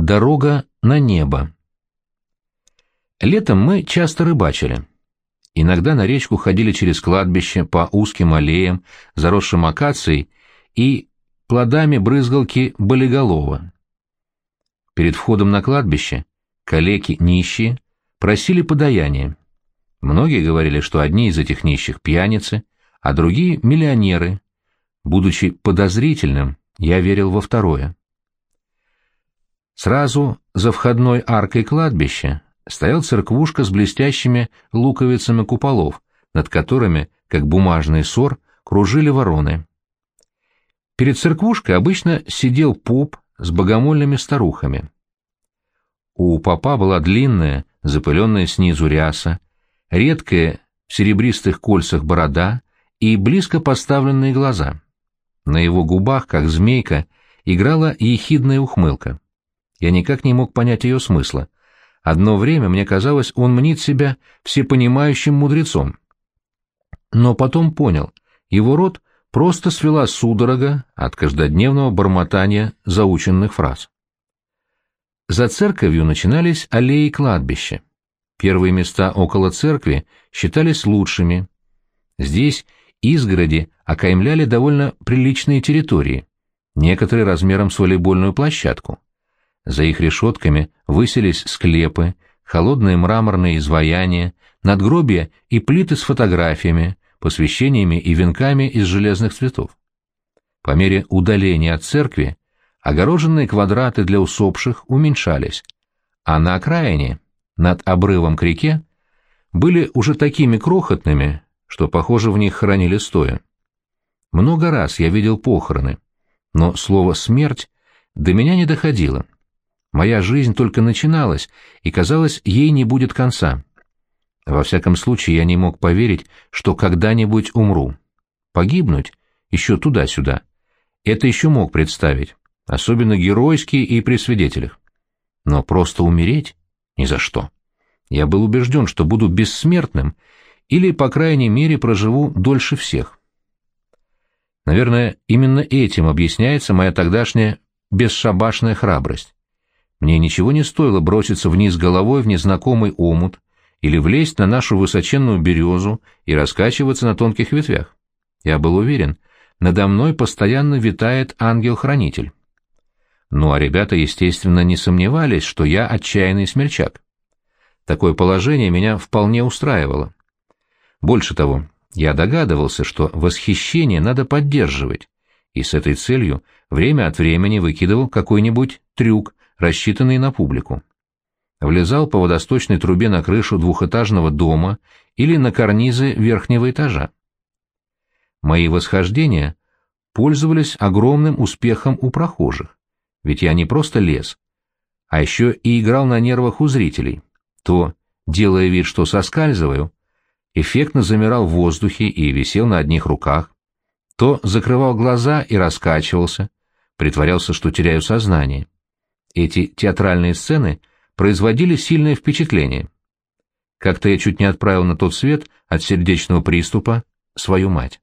Дорога на небо. Летом мы часто рыбачили. Иногда на речку ходили через кладбище по узким аллеям, заросшим акацией и плодами брызгалки болиголова. Перед входом на кладбище калеки нищие просили подаяния. Многие говорили, что одни из этих нищих пьяницы, а другие — миллионеры. Будучи подозрительным, я верил во второе. Сразу за входной аркой кладбища стояла церквушка с блестящими луковицами куполов, над которыми, как бумажный сор, кружили вороны. Перед церквушкой обычно сидел поп с богомольными старухами. У попа была длинная, запыленная снизу ряса, редкая в серебристых кольцах борода и близко поставленные глаза. На его губах, как змейка, играла ехидная ухмылка. Я никак не мог понять ее смысла. Одно время мне казалось, он мнит себя всепонимающим мудрецом. Но потом понял, его рот просто свела судорога от каждодневного бормотания заученных фраз. За церковью начинались аллеи кладбища. Первые места около церкви считались лучшими. Здесь изгороди окаймляли довольно приличные территории, некоторые размером с волейбольную площадку. За их решетками высились склепы, холодные мраморные изваяния, надгробия и плиты с фотографиями, посвящениями и венками из железных цветов. По мере удаления от церкви огороженные квадраты для усопших уменьшались, а на окраине, над обрывом к реке, были уже такими крохотными, что, похоже, в них хоронили стоя. Много раз я видел похороны, но слово «смерть» до меня не доходило. Моя жизнь только начиналась, и, казалось, ей не будет конца. Во всяком случае, я не мог поверить, что когда-нибудь умру. Погибнуть еще туда-сюда. Это еще мог представить, особенно геройски и при свидетелях. Но просто умереть? Ни за что. Я был убежден, что буду бессмертным или, по крайней мере, проживу дольше всех. Наверное, именно этим объясняется моя тогдашняя бесшабашная храбрость. Мне ничего не стоило броситься вниз головой в незнакомый омут или влезть на нашу высоченную березу и раскачиваться на тонких ветвях. Я был уверен, надо мной постоянно витает ангел-хранитель. Ну а ребята, естественно, не сомневались, что я отчаянный смельчак. Такое положение меня вполне устраивало. Больше того, я догадывался, что восхищение надо поддерживать, и с этой целью время от времени выкидывал какой-нибудь трюк, рассчитанный на публику. Влезал по водосточной трубе на крышу двухэтажного дома или на карнизы верхнего этажа. Мои восхождения пользовались огромным успехом у прохожих, ведь я не просто лез, а еще и играл на нервах у зрителей. То, делая вид, что соскальзываю, эффектно замирал в воздухе и висел на одних руках, то закрывал глаза и раскачивался, притворялся, что теряю сознание. Эти театральные сцены производили сильное впечатление. Как-то я чуть не отправил на тот свет от сердечного приступа свою мать.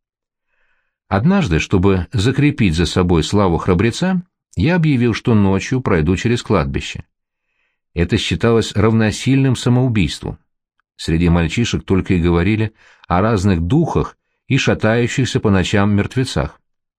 Однажды, чтобы закрепить за собой славу храбреца, я объявил, что ночью пройду через кладбище. Это считалось равносильным самоубийству. Среди мальчишек только и говорили о разных духах и шатающихся по ночам мертвецах.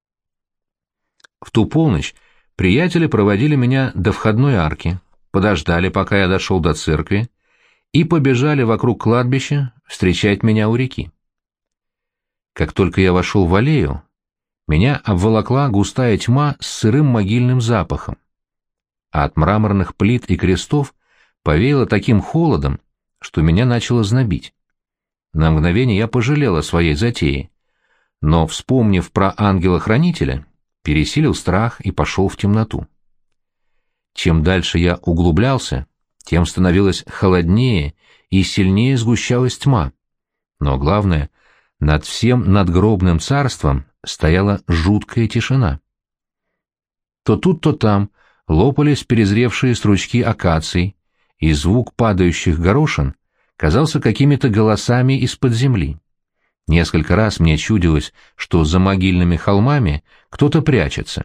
В ту полночь приятели проводили меня до входной арки, подождали, пока я дошел до церкви, и побежали вокруг кладбища встречать меня у реки. Как только я вошел в аллею, меня обволокла густая тьма с сырым могильным запахом, а от мраморных плит и крестов повеяло таким холодом, что меня начало знобить. На мгновение я пожалел о своей затее, но, вспомнив про ангела-хранителя, пересилил страх и пошел в темноту. Чем дальше я углублялся, тем становилось холоднее и сильнее сгущалась тьма. Но главное, над всем надгробным царством стояла жуткая тишина. То тут, то там лопались перезревшие стручки акаций, и звук падающих горошин казался какими-то голосами из-под земли. Несколько раз мне чудилось, что за могильными холмами кто-то прячется.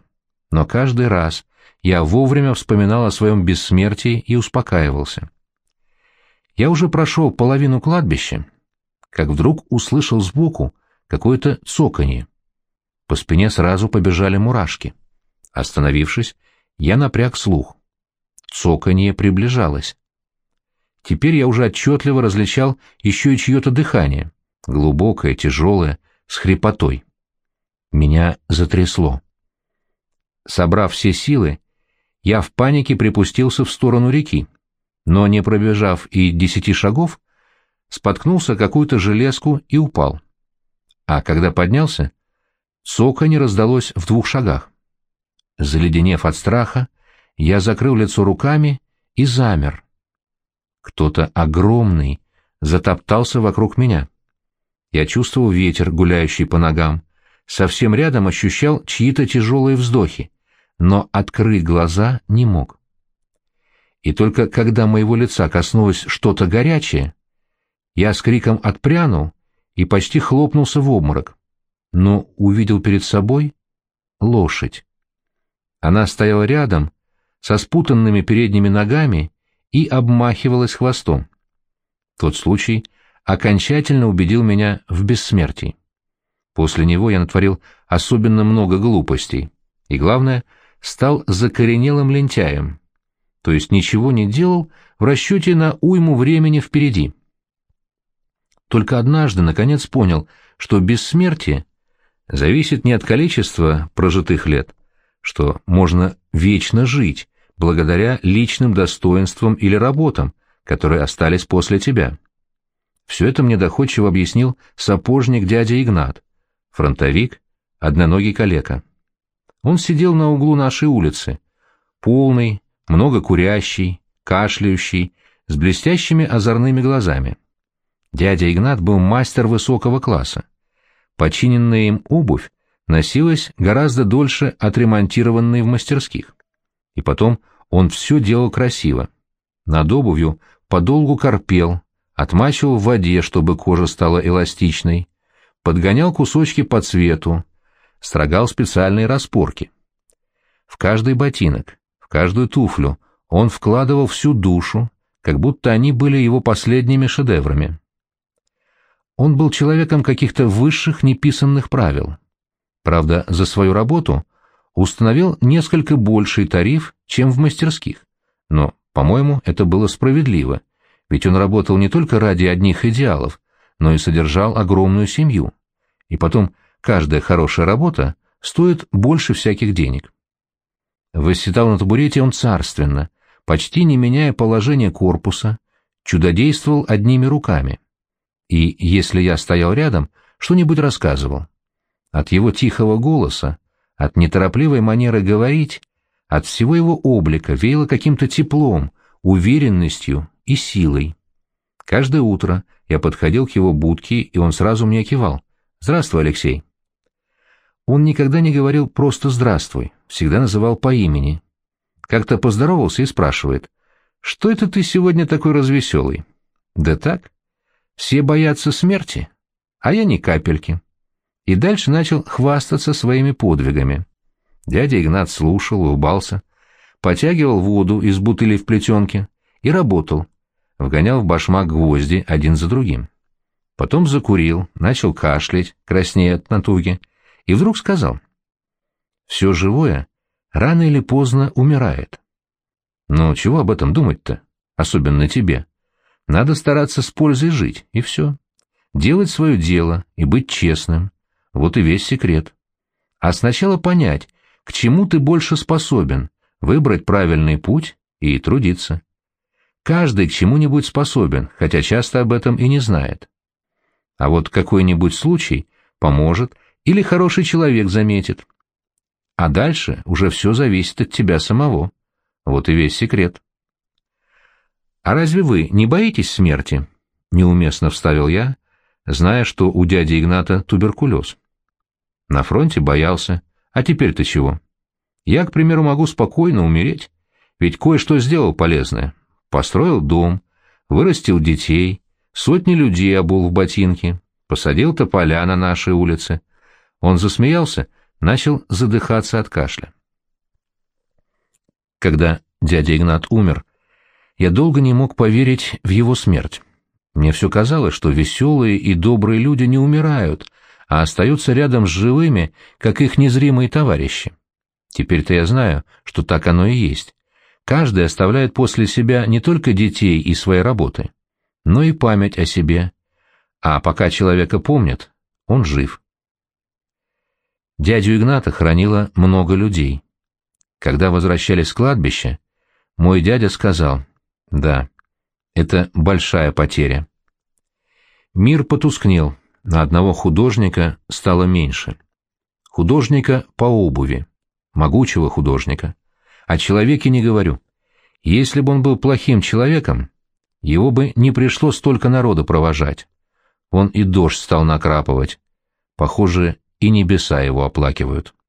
Но каждый раз я вовремя вспоминал о своем бессмертии и успокаивался. Я уже прошел половину кладбища, как вдруг услышал сбоку какое-то цоканье. По спине сразу побежали мурашки. Остановившись, я напряг слух. Цоканье приближалось. Теперь я уже отчетливо различал еще и чье-то дыхание, глубокое, тяжелое, с хрипотой. Меня затрясло. Собрав все силы, я в панике припустился в сторону реки, но, не пробежав и 10 шагов, споткнулся о какую-то железку и упал. А когда поднялся, цоканье раздалось в 2 шагах. Заледенев от страха, я закрыл лицо руками и замер. Кто-то огромный затоптался вокруг меня. Я чувствовал ветер, гуляющий по ногам, совсем рядом ощущал чьи-то тяжелые вздохи, но открыть глаза не мог. И только когда моего лица коснулось что-то горячее, я с криком отпрянул и почти хлопнулся в обморок, но увидел перед собой лошадь. Она стояла рядом, со спутанными передними ногами и обмахивалась хвостом. Тот случай окончательно убедил меня в бессмертии. После него я натворил особенно много глупостей, и, главное, стал закоренелым лентяем, то есть ничего не делал в расчете на уйму времени впереди. Только однажды, наконец, понял, что бессмертие зависит не от количества прожитых лет, что можно вечно жить, благодаря личным достоинствам или работам, которые остались после тебя. Все это мне доходчиво объяснил сапожник дядя Игнат, фронтовик, одноногий калека. Он сидел на углу нашей улицы, полный, много курящий, кашляющий, с блестящими озорными глазами. Дядя Игнат был мастер высокого класса. Починенная им обувь носилась гораздо дольше отремонтированной в мастерских. И потом он все делал красиво. Над обувью подолгу корпел, отмачивал в воде, чтобы кожа стала эластичной, подгонял кусочки по цвету, строгал специальные распорки. В каждый ботинок, в каждую туфлю он вкладывал всю душу, как будто они были его последними шедеврами. Он был человеком каких-то высших неписанных правил. Правда, за свою работу установил несколько больший тариф, чем в мастерских. Но, по-моему, это было справедливо, ведь он работал не только ради одних идеалов, но и содержал огромную семью. И потом, каждая хорошая работа стоит больше всяких денег. Восседал на табурете он царственно, почти не меняя положение корпуса, чудодействовал одними руками. И, если я стоял рядом, что-нибудь рассказывал. От его тихого голоса, от неторопливой манеры говорить, от всего его облика веяло каким-то теплом, уверенностью и силой. Каждое утро я подходил к его будке, и он сразу мне кивал. «Здравствуй, Алексей». Он никогда не говорил просто «здравствуй», всегда называл по имени. Как-то поздоровался и спрашивает: «Что это ты сегодня такой развеселый?» «Да так. Все боятся смерти, а я ни капельки». И дальше начал хвастаться своими подвигами. Дядя Игнат слушал, улыбался, потягивал воду из бутыли в плетенке и работал, вгонял в башмак гвозди один за другим. Потом закурил, начал кашлять, краснея от натуги, и вдруг сказал: «Все живое рано или поздно умирает. Но чего об этом думать-то, особенно тебе? Надо стараться с пользой жить, и все. Делать свое дело и быть честным. Вот и весь секрет. А сначала понять, к чему ты больше способен, выбрать правильный путь и трудиться. Каждый к чему-нибудь способен, хотя часто об этом и не знает. А вот какой-нибудь случай поможет или хороший человек заметит. А дальше уже все зависит от тебя самого. Вот и весь секрет». «А разве вы не боитесь смерти?» — неуместно вставил я, зная, что у дяди Игната туберкулез. «На фронте боялся. А теперь-то чего? Я, к примеру, могу спокойно умереть, ведь кое-что сделал полезное. Построил дом, вырастил детей, сотни людей обул в ботинки, посадил тополя на нашей улице». Он засмеялся, начал задыхаться от кашля. Когда дядя Игнат умер, я долго не мог поверить в его смерть. Мне все казалось, что веселые и добрые люди не умирают, а остаются рядом с живыми, как их незримые товарищи. Теперь-то я знаю, что так оно и есть. Каждый оставляет после себя не только детей и своей работы, но и память о себе. А пока человека помнят, он жив. Дядю Игната хоронило много людей. Когда возвращались с кладбища, мой дядя сказал: «Да, это большая потеря». Мир потускнел, на одного художника стало меньше. Художника по обуви, могучего художника. О человеке не говорю. Если бы он был плохим человеком, его бы не пришло столько народа провожать. Он и дождь стал накрапывать. Похоже, и небеса его оплакивают.